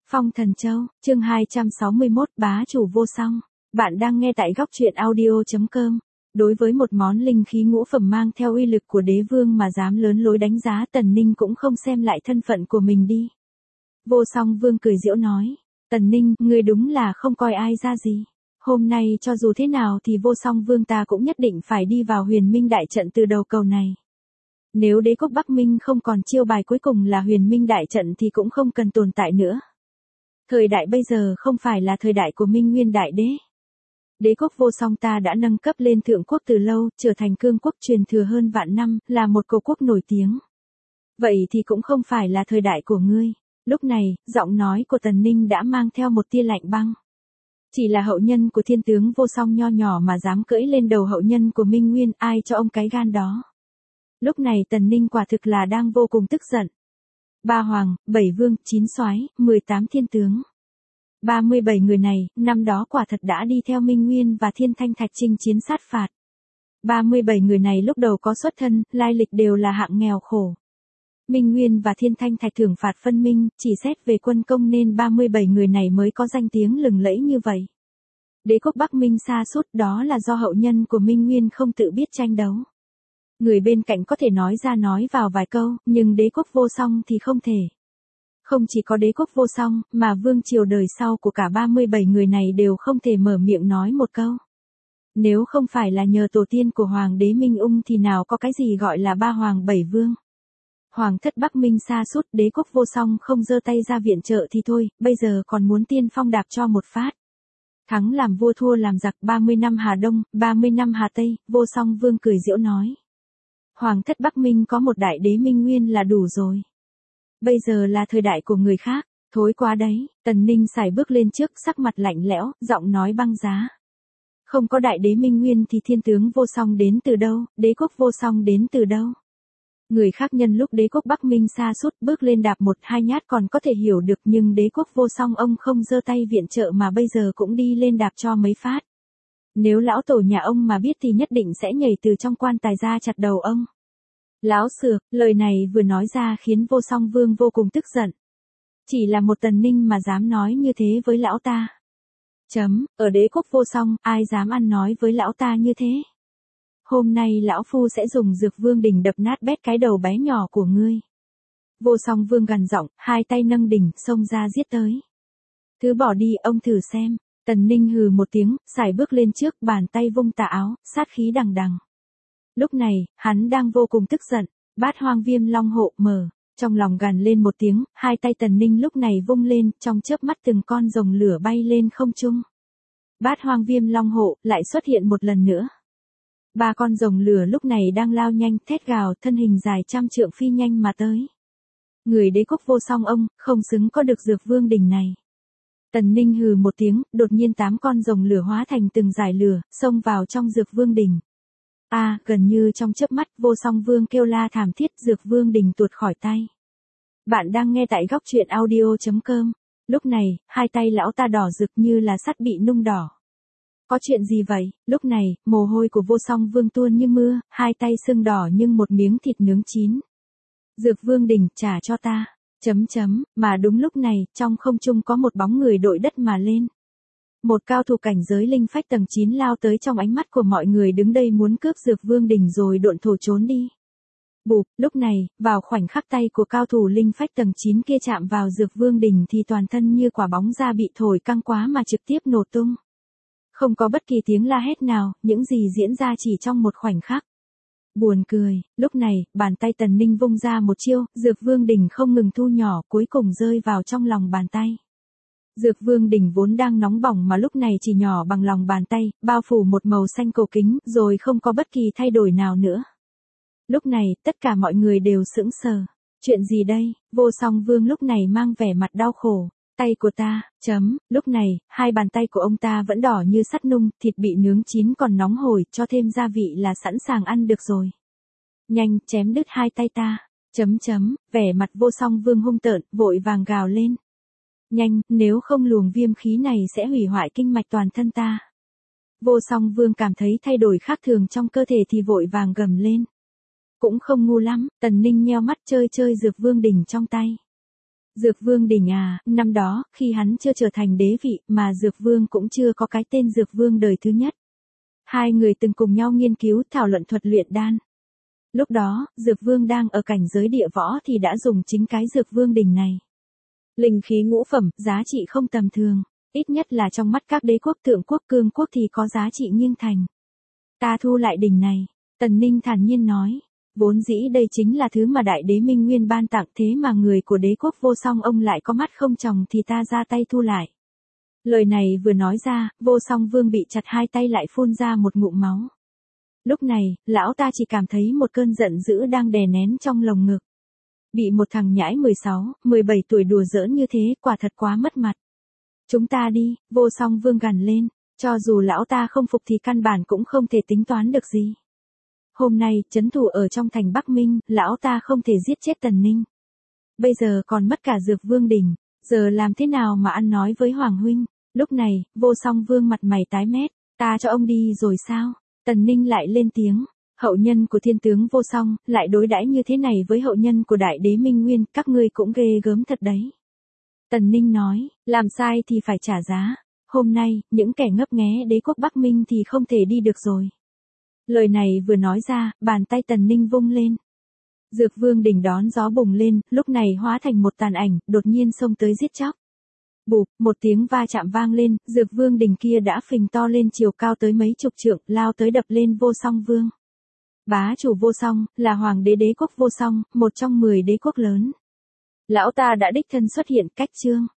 Phong Thần Châu, chương 261, bá chủ vô song. Bạn đang nghe tại góc truyện audio.com. Đối với một món linh khí ngũ phẩm mang theo uy lực của đế vương mà dám lớn lối đánh giá, Tần Ninh cũng không xem lại thân phận của mình đi. Vô song vương cười giễu nói, Tần Ninh, ngươi đúng là không coi ai ra gì. Hôm nay cho dù thế nào thì vô song vương ta cũng nhất định phải đi vào huyền minh đại trận từ đầu cầu này. Nếu đế quốc Bắc Minh không còn chiêu bài cuối cùng là huyền minh đại trận thì cũng không cần tồn tại nữa. Thời đại bây giờ không phải là thời đại của Minh Nguyên Đại Đế. Đế quốc vô song ta đã nâng cấp lên thượng quốc từ lâu, trở thành cương quốc truyền thừa hơn vạn năm, là một cổ quốc nổi tiếng. Vậy thì cũng không phải là thời đại của ngươi. Lúc này, giọng nói của Tần Ninh đã mang theo một tia lạnh băng. Chỉ là hậu nhân của thiên tướng vô song nho nhỏ mà dám cưỡi lên đầu hậu nhân của Minh Nguyên, ai cho ông cái gan đó. Lúc này Tần Ninh quả thực là đang vô cùng tức giận. 3 hoàng, 7 vương, 9 soái, 18 thiên tướng. 37 người này, năm đó quả thật đã đi theo Minh Nguyên và Thiên Thanh Thạch chinh chiến sát phạt. 37 người này lúc đầu có xuất thân, lai lịch đều là hạng nghèo khổ. Minh Nguyên và Thiên Thanh Thạch thưởng phạt phân minh, chỉ xét về quân công nên 37 người này mới có danh tiếng lừng lẫy như vậy. Đế quốc Bắc Minh sa sút đó là do hậu nhân của Minh Nguyên không tự biết tranh đấu. Người bên cạnh có thể nói ra nói vào vài câu, nhưng đế quốc vô song thì không thể. Không chỉ có đế quốc vô song, mà vương triều đời sau của cả 37 người này đều không thể mở miệng nói một câu. Nếu không phải là nhờ tổ tiên của Hoàng đế Minh Ung thì nào có cái gì gọi là 3 hoàng 7 vương. Hoàng thất Bắc Minh sa sút, đế quốc vô song không giơ tay ra viện trợ thì thôi, bây giờ còn muốn tiên phong đạp cho một phát. Thắng làm vua thua làm giặc, 30 năm Hà Đông, 30 năm Hà Tây, vô song vương cười giễu nói. Hoàng thất Bắc Minh có một đại đế Minh Nguyên là đủ rồi. Bây giờ là thời đại của người khác, thối quá đấy. Tần Ninh sải bước lên trước, sắc mặt lạnh lẽo, giọng nói băng giá. Không có đại đế Minh Nguyên thì thiên tướng vô song đến từ đâu, đế quốc vô song đến từ đâu. Người khác nhân lúc đế quốc Bắc Minh sa sút bước lên đạp một hai nhát còn có thể hiểu được, nhưng đế quốc vô song ông không giơ tay viện trợ mà bây giờ cũng đi lên đạp cho mấy phát. Nếu lão tổ nhà ông mà biết thì nhất định sẽ nhảy từ trong quan tài ra chặt đầu ông. Lão Sược, lời này vừa nói ra khiến vô song vương vô cùng tức giận. Chỉ là một Tần Ninh mà dám nói như thế với lão ta. Ở đế quốc vô song, ai dám ăn nói với lão ta như thế? Hôm nay lão phu sẽ dùng dược vương đỉnh đập nát bét cái đầu bé nhỏ của ngươi. Vô song vương gằn giọng, hai tay nâng đỉnh, xông ra giết tới. Thứ bỏ đi, ông thử xem. Tần Ninh hừ một tiếng, sải bước lên trước, bàn tay vung tà áo, sát khí đằng đằng. Lúc này, hắn đang vô cùng tức giận, Bát Hoang Viêm Long hộ mở, trong lòng gằn lên một tiếng, hai tay Tần Ninh lúc này vung lên, trong chớp mắt từng con rồng lửa bay lên không trung. Bát Hoang Viêm Long hộ lại xuất hiện một lần nữa. 3 con rồng lửa lúc này đang lao nhanh, thét gào, thân hình dài trăm trượng phi nhanh mà tới. Người đế quốc vô song ông, không xứng có được dược vương đỉnh này. Tần Ninh hừ một tiếng, đột nhiên 8 con rồng lửa hóa thành từng dải lửa, xông vào trong dược vương đỉnh. Gần như trong chớp mắt, vô song vương kêu la thảm thiết, dược vương đỉnh tuột khỏi tay. Bạn đang nghe tại góc truyện audio.com. Lúc này, hai tay lão ta đỏ rực như là sắt bị nung đỏ. Có chuyện gì vậy? Lúc này, mồ hôi của vô song vương tuôn như mưa, hai tay sưng đỏ như một miếng thịt nướng chín. Dược vương đỉnh, trả cho ta. Mà đúng lúc này, trong không trung có một bóng người đội đất mà lên. Một cao thủ cảnh giới linh phách tầng 9 lao tới, trong ánh mắt của mọi người đứng đây muốn cướp dược vương đỉnh rồi độn thổ trốn đi. Bụp, lúc này, vào khoảnh khắc tay của cao thủ linh phách tầng 9 kia chạm vào dược vương đỉnh thì toàn thân như quả bóng da bị thổi căng quá mà trực tiếp nổ tung. Không có bất kỳ tiếng la hét nào, những gì diễn ra chỉ trong một khoảnh khắc. Buồn cười, lúc này, bàn tay Tần Ninh vung ra một chiêu, dược vương đỉnh không ngừng thu nhỏ, cuối cùng rơi vào trong lòng bàn tay. Dược vương đỉnh vốn đang nóng bỏng mà lúc này chỉ nhỏ bằng lòng bàn tay, bao phủ một màu xanh cổ kính, rồi không có bất kỳ thay đổi nào nữa. Lúc này, tất cả mọi người đều sững sờ. Chuyện gì đây? Vô song vương lúc này mang vẻ mặt đau khổ. Tay của ta, lúc này, hai bàn tay của ông ta vẫn đỏ như sắt nung, thịt bị nướng chín còn nóng hổi, cho thêm gia vị là sẵn sàng ăn được rồi. Nhanh, chém đứt hai tay ta, vẻ mặt vô song vương hung tợn, vội vàng gào lên. Nhanh, nếu không luồng viêm khí này sẽ hủy hoại kinh mạch toàn thân ta. Vô song vương cảm thấy thay đổi khác thường trong cơ thể thì vội vàng gầm lên. Cũng không ngu lắm, Tần Ninh nheo mắt chơi dược vương đỉnh trong tay. Dược Vương Đình à, năm đó, khi hắn chưa trở thành đế vị, mà Dược Vương cũng chưa có cái tên Dược Vương đời thứ nhất. Hai người từng cùng nhau nghiên cứu thảo luận thuật luyện đan. Lúc đó, Dược Vương đang ở cảnh giới địa võ thì đã dùng chính cái Dược Vương Đình này. Linh khí ngũ phẩm, giá trị không tầm thường, ít nhất là trong mắt các đế quốc thượng quốc cương quốc thì có giá trị nghiêng thành. Ta thu lại đỉnh này, Tần Ninh thản nhiên nói. Vốn dĩ đây chính là thứ mà Đại Đế Minh Nguyên ban tặng, thế mà người của đế quốc Vô Song ông lại có mắt không tròng thì ta ra tay thu lại. Lời này vừa nói ra, Vô Song Vương bị chặt hai tay lại phun ra một ngụm máu. Lúc này, lão ta chỉ cảm thấy một cơn giận dữ đang đè nén trong lồng ngực. Bị một thằng nhãi 16, 17 tuổi đùa giỡn như thế, quả thật quá mất mặt. Chúng ta đi, Vô Song Vương gằn lên, cho dù lão ta không phục thì căn bản cũng không thể tính toán được gì. Hôm nay, trấn thủ ở trong thành Bắc Minh, lão ta không thể giết chết Tần Ninh. Bây giờ còn mất cả Dược Vương Đình, giờ làm thế nào mà ăn nói với Hoàng huynh? Lúc này, Vô Song Vương mặt mày tái mét, ta cho ông đi rồi sao? Tần Ninh lại lên tiếng, hậu nhân của thiên tướng Vô Song, lại đối đãi như thế này với hậu nhân của Đại Đế Minh Nguyên, các ngươi cũng ghê gớm thật đấy. Tần Ninh nói, làm sai thì phải trả giá, hôm nay, những kẻ ngấp nghé đế quốc Bắc Minh thì không thể đi được rồi. Lời này vừa nói ra, bàn tay Tần Ninh vung lên. Dược Vương Đình đón gió bùng lên, lúc này hóa thành một tàn ảnh, đột nhiên xông tới giết chóc. Bụp, một tiếng va chạm vang lên, Dược Vương Đình kia đã phình to lên chiều cao tới mấy chục trượng, lao tới đập lên Vô Song Vương. Bá chủ Vô Song, là hoàng đế đế quốc Vô Song, một trong 10 đế quốc lớn. Lão ta đã đích thân xuất hiện, cách chương.